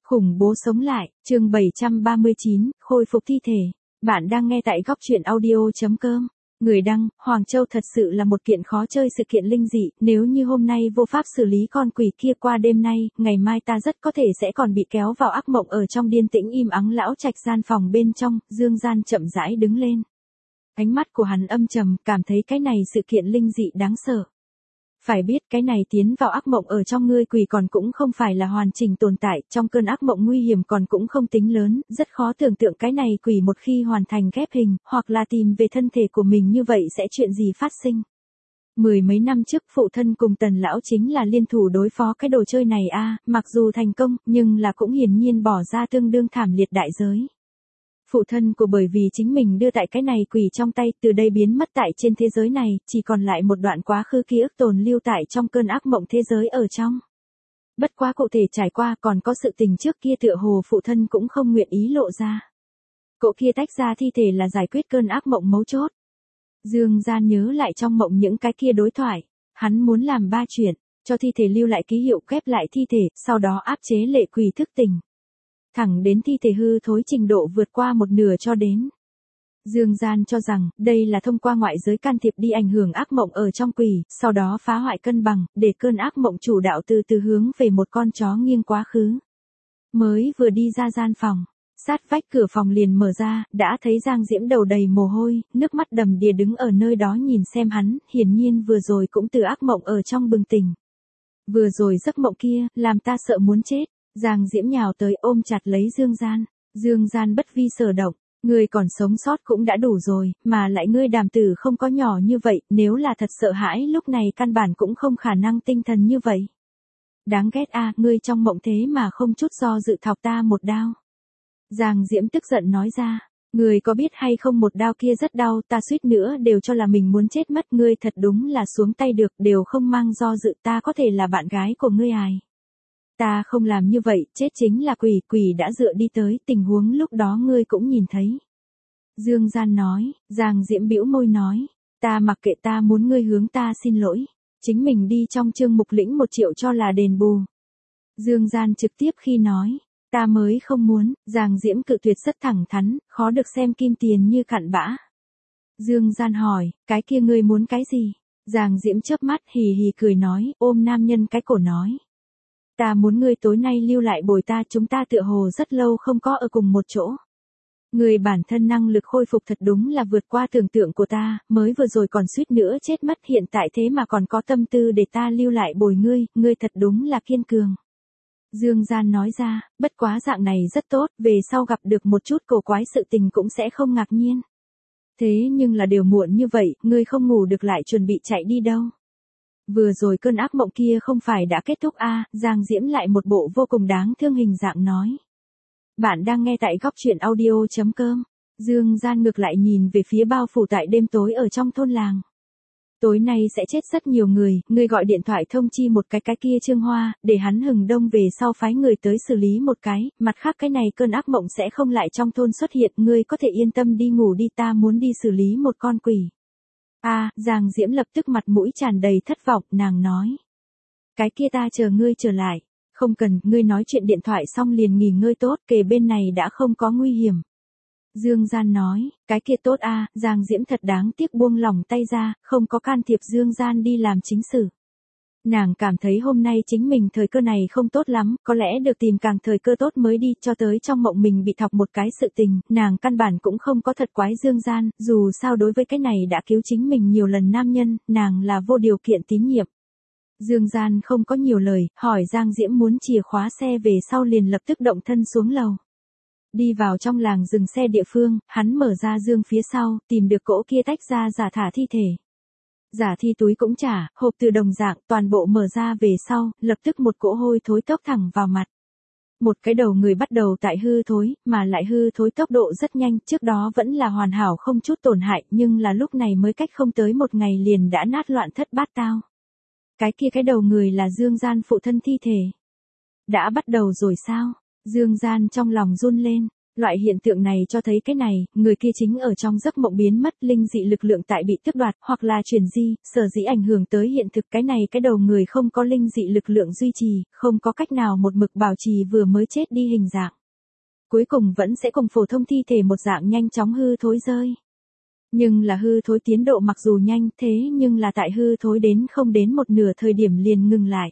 Khủng bố sống lại, chương 739, khôi phục thi thể. Bạn đang nghe tại góc truyện audio.com. Người đăng, Hoàng Châu thật sự là một kiện khó chơi sự kiện linh dị, nếu như hôm nay vô pháp xử lý con quỷ kia qua đêm nay, ngày mai ta rất có thể sẽ còn bị kéo vào ác mộng ở trong điên tĩnh im ắng lão trạch gian phòng bên trong, Dương Gian chậm rãi đứng lên. Ánh mắt của hắn âm trầm, cảm thấy cái này sự kiện linh dị đáng sợ. Phải biết cái này tiến vào ác mộng ở trong ngươi quỷ còn cũng không phải là hoàn chỉnh tồn tại, trong cơn ác mộng nguy hiểm còn cũng không tính lớn, rất khó tưởng tượng cái này quỷ một khi hoàn thành ghép hình, hoặc là tìm về thân thể của mình như vậy sẽ chuyện gì phát sinh. Mười mấy năm trước phụ thân cùng Tần lão chính là liên thủ đối phó cái đồ chơi này mặc dù thành công, nhưng là cũng hiển nhiên bỏ ra tương đương thảm liệt đại giới. Phụ thân của bởi vì chính mình đưa tại cái này quỷ trong tay, từ đây biến mất tại trên thế giới này, chỉ còn lại một đoạn quá khứ ký ức tồn lưu tại trong cơn ác mộng thế giới ở trong. Bất quá cụ thể trải qua còn có sự tình trước kia tựa hồ phụ thân cũng không nguyện ý lộ ra. Cậu kia tách ra thi thể là giải quyết cơn ác mộng mấu chốt. Dương Gian nhớ lại trong mộng những cái kia đối thoại, hắn muốn làm 3 chuyện, cho thi thể lưu lại ký hiệu ghép lại thi thể, sau đó áp chế lệ quỷ thức tỉnh. Thẳng đến thi thể hư thối trình độ vượt qua một nửa cho đến. Dương Gian cho rằng, đây là thông qua ngoại giới can thiệp đi ảnh hưởng ác mộng ở trong quỷ, sau đó phá hoại cân bằng, để cơn ác mộng chủ đạo từ từ hướng về một con chó nghiêng quá khứ. Mới vừa đi ra gian phòng, sát vách cửa phòng liền mở ra, đã thấy Giang Diễm đầu đầy mồ hôi, nước mắt đầm đìa đứng ở nơi đó nhìn xem hắn, hiển nhiên vừa rồi cũng từ ác mộng ở trong bừng tỉnh. Vừa rồi giấc mộng kia, làm ta sợ muốn chết. Giang Diễm nhào tới ôm chặt lấy Dương Gian. Dương Gian bất vi sở động, ngươi còn sống sót cũng đã đủ rồi, mà lại ngươi đàm tử không có nhỏ như vậy, nếu là thật sợ hãi lúc này căn bản cũng không khả năng tinh thần như vậy. Đáng ghét ngươi trong mộng thế mà không chút do dự thọc ta một đao. Giang Diễm tức giận nói ra, ngươi có biết hay không một đao kia rất đau, ta suýt nữa đều cho là mình muốn chết mất, ngươi thật đúng là xuống tay được, đều không mang do dự, ta có thể là bạn gái của ngươi ai. Ta không làm như vậy, chết chính là quỷ, quỷ đã dựa đi tới, tình huống lúc đó ngươi cũng nhìn thấy. Dương Gian nói, Giang Diễm bĩu môi nói, ta mặc kệ, ta muốn ngươi hướng ta xin lỗi, chính mình đi trong chương mục lĩnh 1 triệu cho là đền bù. Dương Gian trực tiếp khi nói, ta mới không muốn, Giang Diễm cự tuyệt rất thẳng thắn, khó được xem kim tiền như cặn bã. Dương Gian hỏi, cái kia ngươi muốn cái gì? Giang Diễm chớp mắt hì hì cười nói, ôm nam nhân cái cổ nói. Ta muốn ngươi tối nay lưu lại bồi ta, chúng ta tựa hồ rất lâu không có ở cùng một chỗ. Ngươi bản thân năng lực khôi phục thật đúng là vượt qua tưởng tượng của ta, mới vừa rồi còn suýt nữa chết mất, hiện tại thế mà còn có tâm tư để ta lưu lại bồi ngươi, ngươi thật đúng là kiên cường. Dương Gian nói ra, bất quá dạng này rất tốt, về sau gặp được một chút cổ quái sự tình cũng sẽ không ngạc nhiên. Thế nhưng là đều muộn như vậy, ngươi không ngủ được lại chuẩn bị chạy đi đâu. Vừa rồi cơn ác mộng kia không phải đã kết thúc Giang Diễm lại một bộ vô cùng đáng thương hình dạng nói. Bạn đang nghe tại góc truyện audio.com. Dương Gian ngược lại nhìn về phía bao phủ tại đêm tối ở trong thôn làng. Tối nay sẽ chết rất nhiều người, ngươi gọi điện thoại thông chi một cái kia Trương Hoa, để hắn hừng đông về sau phái người tới xử lý một cái, mặt khác cái này cơn ác mộng sẽ không lại trong thôn xuất hiện, ngươi có thể yên tâm đi ngủ đi, ta muốn đi xử lý một con quỷ. Giang Diễm lập tức mặt mũi tràn đầy thất vọng, nàng nói. Cái kia ta chờ ngươi trở lại. Không cần, ngươi nói chuyện điện thoại xong liền nghỉ ngơi tốt, kề bên này đã không có nguy hiểm. Dương Gian nói, cái kia tốt Giang Diễm thật đáng tiếc buông lỏng tay ra, không có can thiệp Dương Gian đi làm chính sự. Nàng cảm thấy hôm nay chính mình thời cơ này không tốt lắm, có lẽ được tìm càng thời cơ tốt mới đi, cho tới trong mộng mình bị thọc một cái sự tình, nàng căn bản cũng không có thật quái Dương Gian, dù sao đối với cái này đã cứu chính mình nhiều lần nam nhân, nàng là vô điều kiện tín nhiệm. Dương Gian không có nhiều lời, hỏi Giang Diễm muốn chìa khóa xe về sau liền lập tức động thân xuống lầu. Đi vào trong làng dừng xe địa phương, hắn mở ra dương phía sau, tìm được cỗ kia tách ra giả thả thi thể. Giả thi túi cũng trả, hộp từ đồng dạng, toàn bộ mở ra về sau, lập tức một cỗ hôi thối tốc thẳng vào mặt. Một cái đầu người bắt đầu tại hư thối, mà lại hư thối tốc độ rất nhanh, trước đó vẫn là hoàn hảo không chút tổn hại, nhưng là lúc này mới cách không tới một ngày liền đã nát loạn thất bát tao. Cái đầu người là Dương Gian phụ thân thi thể. Đã bắt đầu rồi sao? Dương Gian trong lòng run lên. Loại hiện tượng này cho thấy cái này, người kia chính ở trong giấc mộng biến mất, linh dị lực lượng tại bị tước đoạt, hoặc là chuyển di, sở dĩ ảnh hưởng tới hiện thực. Cái này cái đầu người không có linh dị lực lượng duy trì, không có cách nào một mực bảo trì vừa mới chết đi hình dạng. Cuối cùng vẫn sẽ cùng phổ thông thi thể một dạng nhanh chóng hư thối rơi. Nhưng là hư thối tiến độ mặc dù nhanh thế nhưng là tại hư thối đến không đến một nửa thời điểm liền ngừng lại.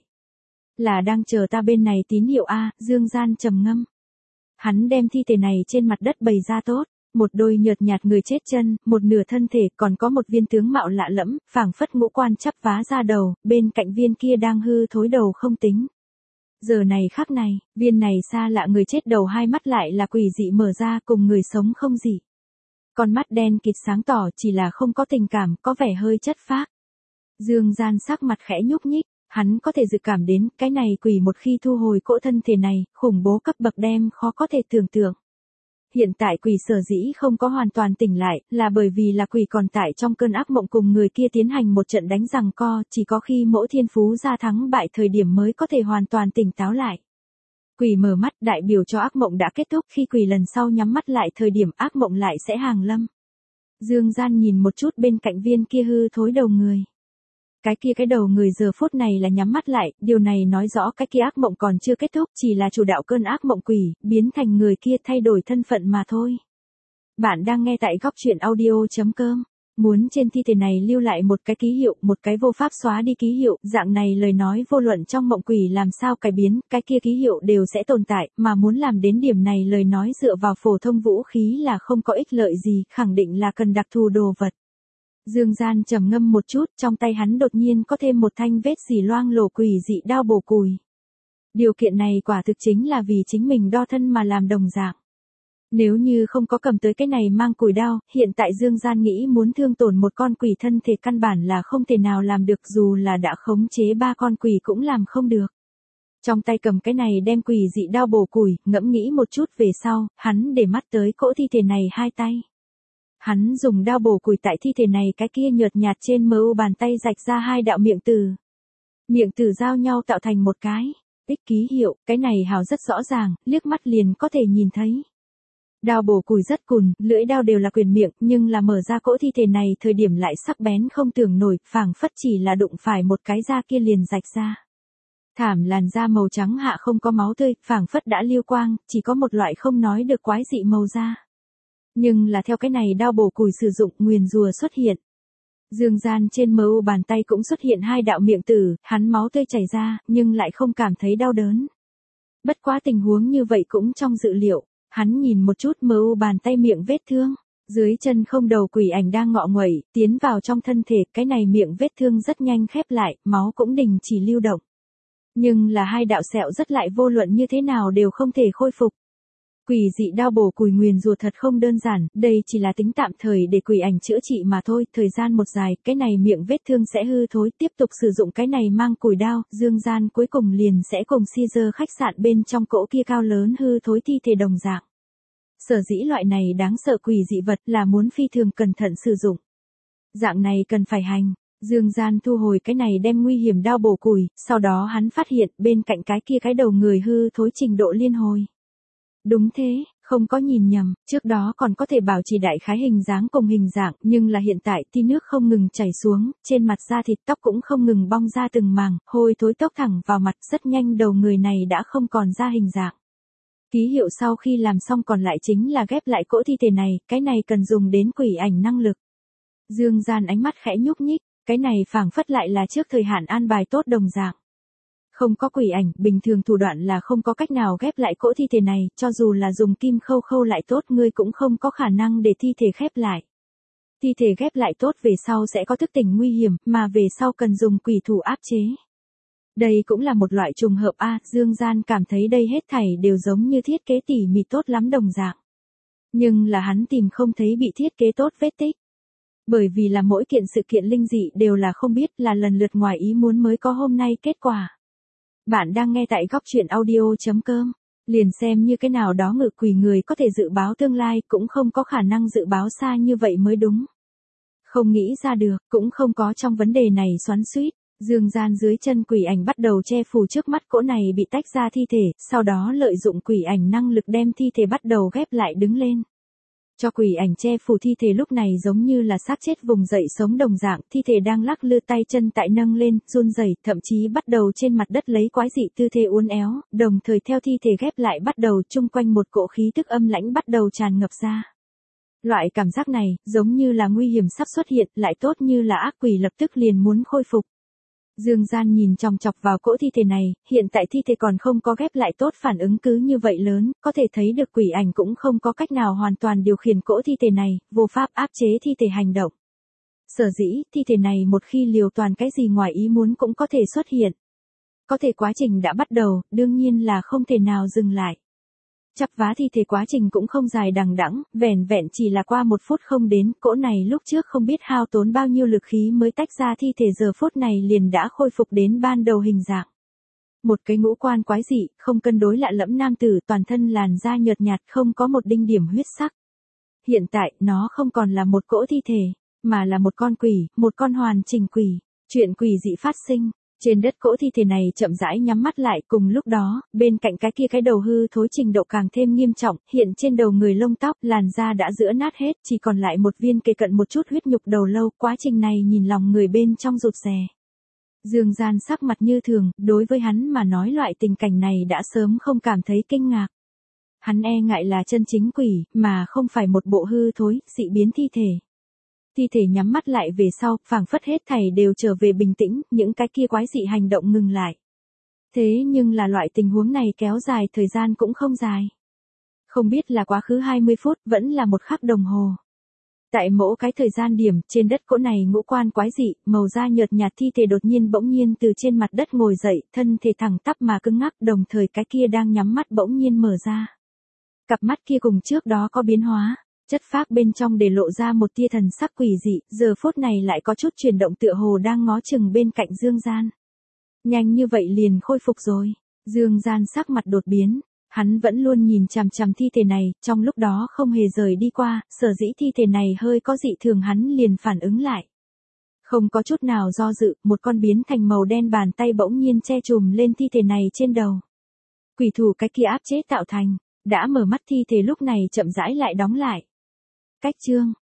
Là đang chờ ta bên này tín hiệu A, Dương Gian trầm ngâm. Hắn đem thi thể này trên mặt đất bày ra tốt, một đôi nhợt nhạt người chết chân, một nửa thân thể, còn có một viên tướng mạo lạ lẫm, phảng phất ngũ quan chắp vá ra đầu, bên cạnh viên kia đang hư thối đầu không tính. Giờ này khắc này, viên này xa lạ người chết đầu hai mắt lại là quỷ dị mở ra cùng người sống không dị. Con mắt đen kịt sáng tỏ chỉ là không có tình cảm, có vẻ hơi chất phác. Dương Gian sắc mặt khẽ nhúc nhích, hắn có thể dự cảm đến cái này quỷ một khi thu hồi cỗ thân thể này, khủng bố cấp bậc đem khó có thể tưởng tượng. Hiện tại quỷ sở dĩ không có hoàn toàn tỉnh lại, là bởi vì là quỷ còn tại trong cơn ác mộng cùng người kia tiến hành một trận đánh giằng co, chỉ có khi mỗi thiên phú ra thắng bại thời điểm mới có thể hoàn toàn tỉnh táo lại. Quỷ mở mắt đại biểu cho ác mộng đã kết thúc, khi quỷ lần sau nhắm mắt lại thời điểm ác mộng lại sẽ hàng lâm. Dương Gian nhìn một chút bên cạnh viên kia hư thối đầu người. Cái đầu người giờ phút này là nhắm mắt lại, điều này nói rõ cái kia ác mộng còn chưa kết thúc, chỉ là chủ đạo cơn ác mộng quỷ, biến thành người kia thay đổi thân phận mà thôi. Bạn đang nghe tại góc truyện audio.com. Muốn trên thi thể này lưu lại một cái ký hiệu, một cái vô pháp xóa đi ký hiệu, dạng này lời nói vô luận trong mộng quỷ làm sao cải biến, cái kia ký hiệu đều sẽ tồn tại, mà muốn làm đến điểm này lời nói dựa vào phổ thông vũ khí là không có ích lợi gì, khẳng định là cần đặc thù đồ vật. Dương Gian trầm ngâm một chút, trong tay hắn đột nhiên có thêm một thanh vết xỉ loang lổ quỷ dị đao bổ cùi. Điều kiện này quả thực chính là vì chính mình đo thân mà làm đồng dạng. Nếu như không có cầm tới cái này mang cùi đao, hiện tại Dương Gian nghĩ muốn thương tổn một con quỷ thân thể căn bản là không thể nào làm được, dù là đã khống chế 3 con quỷ cũng làm không được. Trong tay cầm cái này đem quỷ dị đao bổ cùi, ngẫm nghĩ một chút về sau, hắn để mắt tới cỗ thi thể này hai tay. Hắn dùng đao bổ cùi tại thi thể này cái kia nhợt nhạt trên mu bàn tay rạch ra 2 đạo miệng từ. Miệng từ giao nhau tạo thành một cái tích ký hiệu, cái này hào rất rõ ràng, liếc mắt liền có thể nhìn thấy. Đao bổ cùi rất cùn, lưỡi đao đều là quyền miệng, nhưng là mở ra cỗ thi thể này thời điểm lại sắc bén không tưởng nổi, phảng phất chỉ là đụng phải một cái da kia liền rạch ra. Thảm làn da màu trắng hạ không có máu tươi, phảng phất đã lưu quang, chỉ có một loại không nói được quái dị màu da. Nhưng là theo cái này đao bổ cùi sử dụng, nguyền rùa xuất hiện. Dương Gian trên mu bàn tay cũng xuất hiện 2 đạo miệng tử, hắn máu tươi chảy ra, nhưng lại không cảm thấy đau đớn. Bất quá tình huống như vậy cũng trong dự liệu, hắn nhìn một chút mu bàn tay miệng vết thương, dưới chân không đầu quỷ ảnh đang ngọ nguậy, tiến vào trong thân thể, cái này miệng vết thương rất nhanh khép lại, máu cũng đình chỉ lưu động. Nhưng là 2 đạo sẹo rất lại vô luận như thế nào đều không thể khôi phục. Quỷ dị đao bổ cùi nguyền rùa thật không đơn giản, đây chỉ là tính tạm thời để quỷ ảnh chữa trị mà thôi, thời gian một dài, cái này miệng vết thương sẽ hư thối, tiếp tục sử dụng cái này mang cùi đao, Dương Gian cuối cùng liền sẽ cùng Caesar khách sạn bên trong cỗ kia cao lớn hư thối thi thể đồng dạng. Sở dĩ loại này đáng sợ quỷ dị vật là muốn phi thường cẩn thận sử dụng. Dạng này cần phải hành. Dương Gian thu hồi cái này đem nguy hiểm đao bổ cùi, sau đó hắn phát hiện bên cạnh cái kia cái đầu người hư thối trình độ liên hồi. Đúng thế, không có nhìn nhầm, trước đó còn có thể bảo trì đại khái hình dáng cùng hình dạng, nhưng là hiện tại tia nước không ngừng chảy xuống, trên mặt da thịt tóc cũng không ngừng bong ra từng mảng, hôi thối tốc thẳng vào mặt, rất nhanh đầu người này đã không còn ra hình dạng. Ký hiệu sau khi làm xong còn lại chính là ghép lại cỗ thi thể này, cái này cần dùng đến quỷ ảnh năng lực. Dương Gian ánh mắt khẽ nhúc nhích, cái này phảng phất lại là trước thời hạn an bài tốt đồng dạng. Không có quỷ ảnh, bình thường thủ đoạn là không có cách nào ghép lại cỗ thi thể này, cho dù là dùng kim khâu lại tốt ngươi cũng không có khả năng để thi thể ghép lại. Thi thể ghép lại tốt về sau sẽ có thức tỉnh nguy hiểm, mà về sau cần dùng quỷ thủ áp chế. Đây cũng là một loại trùng hợp a, Dương Gian cảm thấy đây hết thảy đều giống như thiết kế tỉ mỉ tốt lắm đồng dạng. Nhưng là hắn tìm không thấy bị thiết kế tốt vết tích. Bởi vì là mỗi kiện sự kiện linh dị đều là không biết, là lần lượt ngoài ý muốn mới có hôm nay kết quả. Bạn đang nghe tại góc truyện audio.com. Liền xem như cái nào đó ngự quỷ người có thể dự báo tương lai, cũng không có khả năng dự báo xa như vậy mới đúng. Không nghĩ ra được, cũng không có trong vấn đề này xoắn xuýt. Dương gian dưới chân quỷ ảnh bắt đầu che phủ trước mắt cỗ này bị tách ra thi thể, sau đó lợi dụng quỷ ảnh năng lực đem thi thể bắt đầu ghép lại đứng lên. Cho quỷ ảnh che phủ thi thể lúc này giống như là xác chết vùng dậy sống đồng dạng, thi thể đang lắc lư tay chân tại nâng lên, run rẩy, thậm chí bắt đầu trên mặt đất lấy quái dị tư thế uốn éo, đồng thời theo thi thể ghép lại bắt đầu chung quanh một cỗ khí tức âm lãnh bắt đầu tràn ngập ra. Loại cảm giác này, giống như là nguy hiểm sắp xuất hiện, lại tốt như là ác quỷ lập tức liền muốn khôi phục. Dương gian nhìn chòng chọc vào cỗ thi thể này, hiện tại thi thể còn không có ghép lại tốt, phản ứng cứ như vậy lớn, có thể thấy được quỷ ảnh cũng không có cách nào hoàn toàn điều khiển cỗ thi thể này, vô pháp áp chế thi thể hành động. Sở dĩ, thi thể này một khi liều toàn cái gì ngoài ý muốn cũng có thể xuất hiện. Có thể quá trình đã bắt đầu, đương nhiên là không thể nào dừng lại. Chắp vá thi thể quá trình cũng không dài đằng đẵng, vẻn vẹn chỉ là qua 1 phút không đến, cỗ này lúc trước không biết hao tốn bao nhiêu lực khí mới tách ra thi thể, giờ phút này liền đã khôi phục đến ban đầu hình dạng. Một cái ngũ quan quái dị, không cân đối lạ lẫm nam tử, toàn thân làn da nhợt nhạt, không có một đinh điểm huyết sắc. Hiện tại, nó không còn là một cỗ thi thể, mà là một con quỷ, một con hoàn chỉnh quỷ. Chuyện quỷ dị phát sinh. Trên đất cỗ thi thể này chậm rãi nhắm mắt lại, cùng lúc đó, bên cạnh cái kia cái đầu hư thối trình độ càng thêm nghiêm trọng, hiện trên đầu người lông tóc, làn da đã rữa nát hết, chỉ còn lại một viên kề cận một chút huyết nhục đầu lâu, quá trình này nhìn lòng người bên trong rụt rè. Dương gian sắc mặt như thường, đối với hắn mà nói loại tình cảnh này đã sớm không cảm thấy kinh ngạc. Hắn e ngại là chân chính quỷ, mà không phải một bộ hư thối, dị biến thi thể. Thi thể nhắm mắt lại về sau, phảng phất hết thảy đều trở về bình tĩnh, những cái kia quái dị hành động ngừng lại. Thế nhưng là loại tình huống này kéo dài thời gian cũng không dài. Không biết là quá khứ 20 phút, vẫn là 1 khắc đồng hồ. Tại mỗi cái thời gian điểm, trên đất cỗ này ngũ quan quái dị, màu da nhợt nhạt thi thể đột nhiên bỗng nhiên từ trên mặt đất ngồi dậy, thân thể thẳng tắp mà cứng ngắc, đồng thời cái kia đang nhắm mắt bỗng nhiên mở ra. Cặp mắt kia cùng trước đó có biến hóa. Chất phác bên trong để lộ ra một tia thần sắc quỷ dị, giờ phút này lại có chút chuyển động tựa hồ đang ngó chừng bên cạnh Dương gian. Nhanh như vậy liền khôi phục rồi. Dương gian sắc mặt đột biến, hắn vẫn luôn nhìn chằm chằm thi thể này, trong lúc đó không hề rời đi qua, sở dĩ thi thể này hơi có dị thường hắn liền phản ứng lại. Không có chút nào do dự, một con biến thành màu đen bàn tay bỗng nhiên che trùm lên thi thể này trên đầu. Quỷ thủ cái kia áp chế tạo thành, đã mở mắt thi thể lúc này chậm rãi lại đóng lại. Cách chương